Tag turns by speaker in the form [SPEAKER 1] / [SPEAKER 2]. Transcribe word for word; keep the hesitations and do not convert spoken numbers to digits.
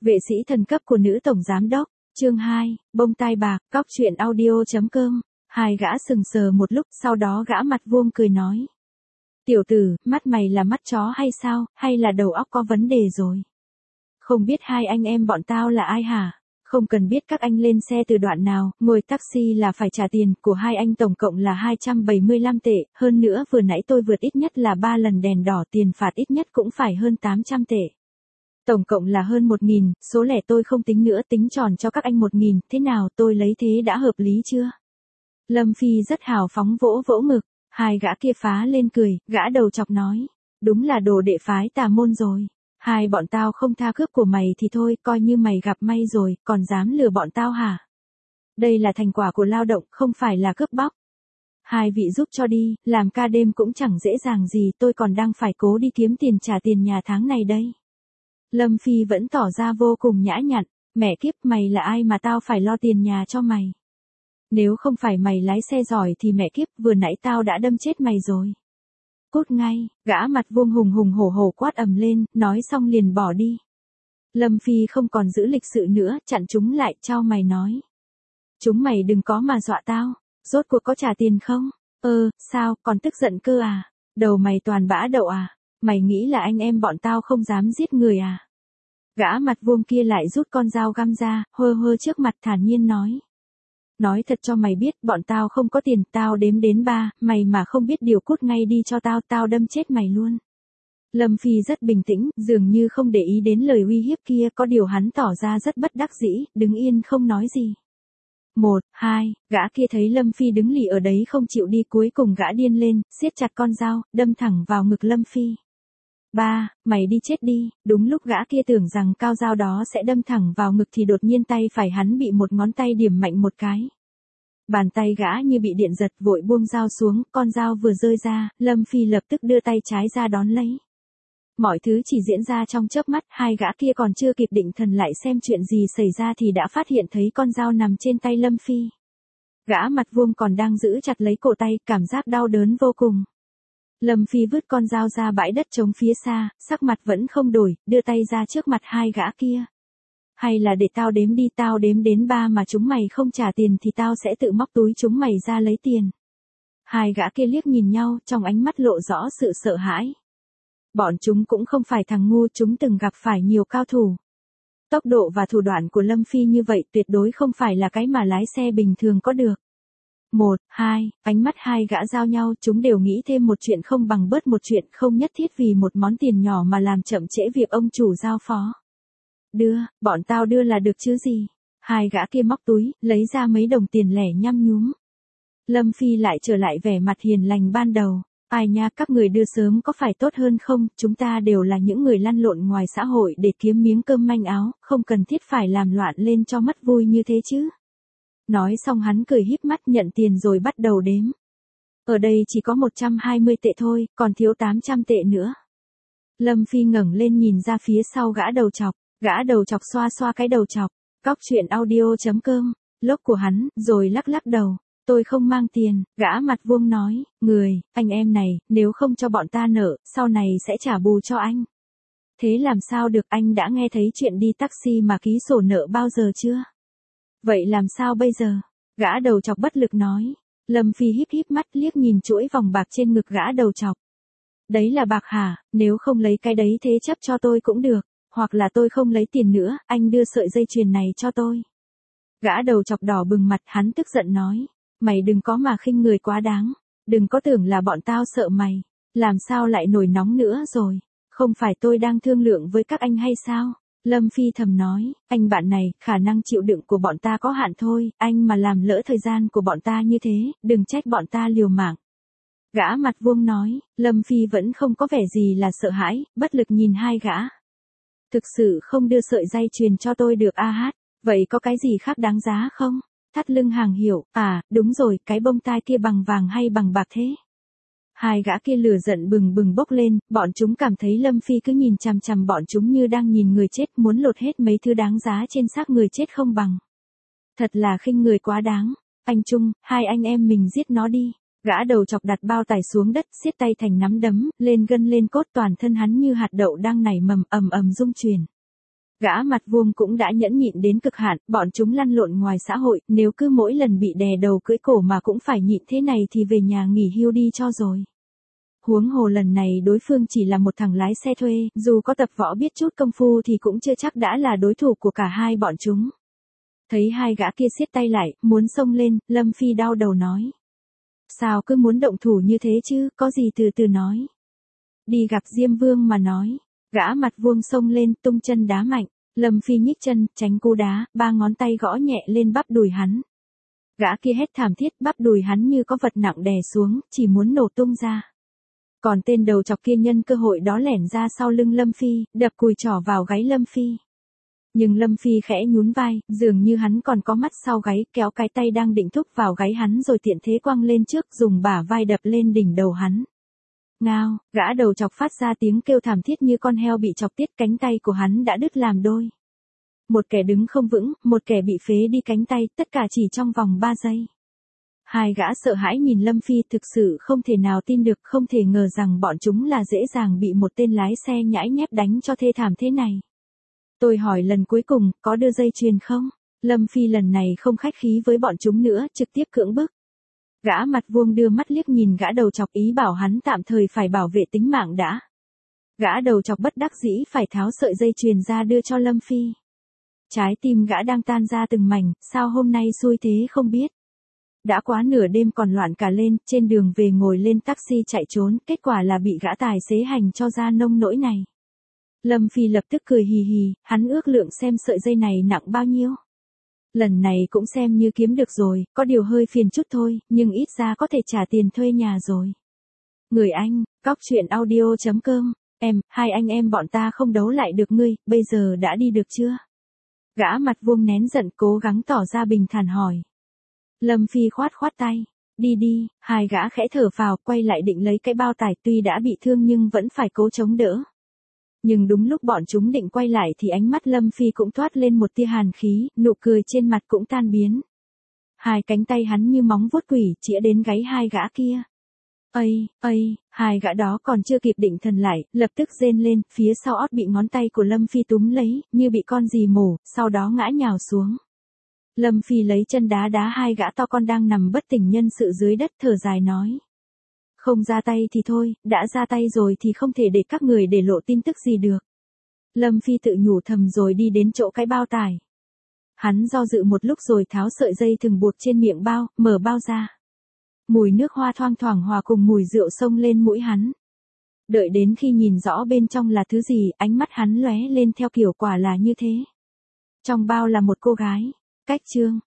[SPEAKER 1] Vệ sĩ thần cấp của nữ tổng giám đốc, chương hai, bông tai bạc, cóc truyện audio.com. Hai gã sừng sờ một lúc, sau đó gã mặt vuông cười nói. Tiểu tử, mắt mày là mắt chó hay sao, hay là đầu óc có vấn đề rồi? Không biết hai anh em bọn tao là ai hả? Không cần biết các anh lên xe từ đoạn nào, ngồi taxi là phải trả tiền, của hai anh tổng cộng là hai trăm bảy mươi lăm tệ, hơn nữa vừa nãy tôi vượt ít nhất là ba lần đèn đỏ, tiền phạt ít nhất cũng phải hơn tám trăm tệ. Tổng cộng là hơn một nghìn, số lẻ tôi không tính nữa, tính tròn cho các anh một nghìn, thế nào, tôi lấy thế đã hợp lý chưa? Lâm Phi rất hào phóng vỗ vỗ ngực, hai gã kia phá lên cười, gã đầu chọc nói, đúng là đồ đệ phái tà môn rồi. Hai bọn tao không tha cướp của mày thì thôi, coi như mày gặp may rồi, còn dám lừa bọn tao hả? Đây là thành quả của lao động, không phải là cướp bóc. Hai vị giúp cho đi, làm ca đêm cũng chẳng dễ dàng gì, tôi còn đang phải cố đi kiếm tiền trả tiền nhà tháng này đây. Lâm Phi vẫn tỏ ra vô cùng nhã nhặn, mẹ kiếp, mày là ai mà tao phải lo tiền nhà cho mày? Nếu không phải mày lái xe giỏi thì mẹ kiếp, vừa nãy tao đã đâm chết mày rồi. Cút ngay, gã mặt vuông hùng hùng hổ hổ quát ầm lên, nói xong liền bỏ đi. Lâm Phi không còn giữ lịch sự nữa, chặn chúng lại, chau mày nói. Chúng mày đừng có mà dọa tao, rốt cuộc có trả tiền không? Ơ, sao, còn tức giận cơ à? Đầu mày toàn bã đậu à? Mày nghĩ là anh em bọn tao không dám giết người à? Gã mặt vuông kia lại rút con dao găm ra, hơ hơ trước mặt thản nhiên nói. Nói thật cho mày biết, bọn tao không có tiền, tao đếm đến ba, mày mà không biết điều cút ngay đi cho tao, tao đâm chết mày luôn. Lâm Phi rất bình tĩnh, dường như không để ý đến lời uy hiếp kia, có điều hắn tỏ ra rất bất đắc dĩ, đứng yên không nói gì. Một, hai, gã kia thấy Lâm Phi đứng lì ở đấy không chịu đi, cuối cùng gã điên lên, siết chặt con dao, đâm thẳng vào ngực Lâm Phi. Ba, mày đi chết đi, đúng lúc gã kia tưởng rằng cao dao đó sẽ đâm thẳng vào ngực thì đột nhiên tay phải hắn bị một ngón tay điểm mạnh một cái. Bàn tay gã như bị điện giật, vội buông dao xuống, con dao vừa rơi ra, Lâm Phi lập tức đưa tay trái ra đón lấy. Mọi thứ chỉ diễn ra trong chớp mắt, hai gã kia còn chưa kịp định thần lại xem chuyện gì xảy ra thì đã phát hiện thấy con dao nằm trên tay Lâm Phi. Gã mặt vuông còn đang giữ chặt lấy cổ tay, cảm giác đau đớn vô cùng. Lâm Phi vứt con dao ra bãi đất trống phía xa, sắc mặt vẫn không đổi, đưa tay ra trước mặt hai gã kia. Hay là để tao đếm đi, tao đếm đến ba mà chúng mày không trả tiền thì tao sẽ tự móc túi chúng mày ra lấy tiền. Hai gã kia liếc nhìn nhau, trong ánh mắt lộ rõ sự sợ hãi. Bọn chúng cũng không phải thằng ngu, chúng từng gặp phải nhiều cao thủ. Tốc độ và thủ đoạn của Lâm Phi như vậy tuyệt đối không phải là cái mà lái xe bình thường có được. Một, hai, ánh mắt hai gã giao nhau, chúng đều nghĩ thêm một chuyện không bằng bớt một chuyện, không nhất thiết vì một món tiền nhỏ mà làm chậm trễ việc ông chủ giao phó. Đưa, bọn tao đưa là được chứ gì. Hai gã kia móc túi, lấy ra mấy đồng tiền lẻ nhăm nhúm. Lâm Phi lại trở lại vẻ mặt hiền lành ban đầu. Ai nha, các người đưa sớm có phải tốt hơn không, chúng ta đều là những người lăn lộn ngoài xã hội để kiếm miếng cơm manh áo, không cần thiết phải làm loạn lên cho mất vui như thế chứ. Nói xong hắn cười híp mắt nhận tiền rồi bắt đầu đếm. Ở đây chỉ có một trăm hai mươi tệ thôi, còn thiếu tám trăm tệ nữa. Lâm Phi ngẩng lên nhìn ra phía sau gã đầu chọc, gã đầu chọc xoa xoa cái đầu chọc, cóc truyện audio.com, lốc của hắn, rồi lắc lắc đầu. Tôi không mang tiền, gã mặt vuông nói, người, anh em này, nếu không cho bọn ta nợ, sau này sẽ trả bù cho anh. Thế làm sao được, anh đã nghe thấy chuyện đi taxi mà ký sổ nợ bao giờ chưa? Vậy làm sao bây giờ? Gã đầu chọc bất lực nói. Lâm Phi híp híp mắt liếc nhìn chuỗi vòng bạc trên ngực gã đầu chọc. Đấy là bạc hả, nếu không lấy cái đấy thế chấp cho tôi cũng được, hoặc là tôi không lấy tiền nữa, anh đưa sợi dây chuyền này cho tôi. Gã đầu chọc đỏ bừng mặt, hắn tức giận nói. Mày đừng có mà khinh người quá đáng, đừng có tưởng là bọn tao sợ mày, làm sao lại nổi nóng nữa rồi, không phải tôi đang thương lượng với các anh hay sao? Lâm Phi thầm nói, anh bạn này, khả năng chịu đựng của bọn ta có hạn thôi, anh mà làm lỡ thời gian của bọn ta như thế, đừng trách bọn ta liều mạng. Gã mặt vuông nói, Lâm Phi vẫn không có vẻ gì là sợ hãi, bất lực nhìn hai gã. Thực sự không đưa sợi dây chuyền cho tôi được a hát, vậy có cái gì khác đáng giá không? Thắt lưng hàng hiểu, à, đúng rồi, cái bông tai kia bằng vàng hay bằng bạc thế? Hai gã kia lửa giận bừng bừng bốc lên, bọn chúng cảm thấy Lâm Phi cứ nhìn chằm chằm bọn chúng như đang nhìn người chết, muốn lột hết mấy thứ đáng giá trên xác người chết không bằng. Thật là khinh người quá đáng. Anh Trung, hai anh em mình giết nó đi. Gã đầu chọc đặt bao tải xuống đất, siết tay thành nắm đấm, lên gân lên cốt, toàn thân hắn như hạt đậu đang nảy mầm ầm ầm rung chuyển. Gã mặt vuông cũng đã nhẫn nhịn đến cực hạn, bọn chúng lăn lộn ngoài xã hội, nếu cứ mỗi lần bị đè đầu cưỡi cổ mà cũng phải nhịn thế này thì về nhà nghỉ hưu đi cho rồi. Huống hồ lần này đối phương chỉ là một thằng lái xe thuê, dù có tập võ biết chút công phu thì cũng chưa chắc đã là đối thủ của cả hai bọn chúng. Thấy hai gã kia siết tay lại, muốn xông lên, Lâm Phi đau đầu nói. Sao cứ muốn động thủ như thế chứ, có gì từ từ nói. Đi gặp Diêm Vương mà nói. Gã mặt vuông xông lên, tung chân đá mạnh. Lâm Phi nhích chân, tránh cú đá, ba ngón tay gõ nhẹ lên bắp đùi hắn. Gã kia hét thảm thiết, bắp đùi hắn như có vật nặng đè xuống, chỉ muốn nổ tung ra. Còn tên đầu chọc kia nhân cơ hội đó lẻn ra sau lưng Lâm Phi, đập cùi trỏ vào gáy Lâm Phi. Nhưng Lâm Phi khẽ nhún vai, dường như hắn còn có mắt sau gáy, kéo cái tay đang định thúc vào gáy hắn rồi tiện thế quăng lên trước, dùng bả vai đập lên đỉnh đầu hắn. Ngao, gã đầu chọc phát ra tiếng kêu thảm thiết như con heo bị chọc tiết, cánh tay của hắn đã đứt làm đôi. Một kẻ đứng không vững, một kẻ bị phế đi cánh tay, tất cả chỉ trong vòng ba giây. Hai gã sợ hãi nhìn Lâm Phi, thực sự không thể nào tin được, không thể ngờ rằng bọn chúng là dễ dàng bị một tên lái xe nhãi nhép đánh cho thê thảm thế này. Tôi hỏi lần cuối cùng, có đưa dây chuyền không? Lâm Phi lần này không khách khí với bọn chúng nữa, trực tiếp cưỡng bức. Gã mặt vuông đưa mắt liếc nhìn gã đầu chọc, ý bảo hắn tạm thời phải bảo vệ tính mạng đã. Gã đầu chọc bất đắc dĩ phải tháo sợi dây chuyền ra đưa cho Lâm Phi. Trái tim gã đang tan ra từng mảnh, sao hôm nay xui thế không biết. Đã quá nửa đêm còn loạn cả lên, trên đường về ngồi lên taxi chạy trốn, kết quả là bị gã tài xế hành cho ra nông nỗi này. Lâm Phi lập tức cười hì hì, hắn ước lượng xem sợi dây này nặng bao nhiêu. Lần này cũng xem như kiếm được rồi, có điều hơi phiền chút thôi, nhưng ít ra có thể trả tiền thuê nhà rồi. Người Anh, cóc truyện audio chấm com, em, hai anh em bọn ta không đấu lại được ngươi, bây giờ đã đi được chưa? Gã mặt vuông nén giận cố gắng tỏ ra bình thản hỏi. Lâm Phi khoát khoát tay, đi đi, hai gã khẽ thở phào, quay lại định lấy cái bao tải, tuy đã bị thương nhưng vẫn phải cố chống đỡ. Nhưng đúng lúc bọn chúng định quay lại thì ánh mắt Lâm Phi cũng toát lên một tia hàn khí, nụ cười trên mặt cũng tan biến. Hai cánh tay hắn như móng vuốt quỷ chĩa đến gáy hai gã kia. Ây, ây, hai gã đó còn chưa kịp định thần lại, lập tức rên lên, phía sau ót bị ngón tay của Lâm Phi túm lấy, như bị con gì mổ, sau đó ngã nhào xuống. Lâm Phi lấy chân đá đá hai gã to con đang nằm bất tỉnh nhân sự dưới đất, thở dài nói. Không ra tay thì thôi, đã ra tay rồi thì không thể để các người để lộ tin tức gì được. Lâm Phi tự nhủ thầm rồi đi đến chỗ cái bao tải. Hắn do dự một lúc rồi tháo sợi dây thừng buộc trên miệng bao, mở bao ra. Mùi nước hoa thoang thoảng hòa cùng mùi rượu xông lên mũi hắn. Đợi đến khi nhìn rõ bên trong là thứ gì, ánh mắt hắn lóe lên theo kiểu quả là như thế. Trong bao là một cô gái. Cách chương.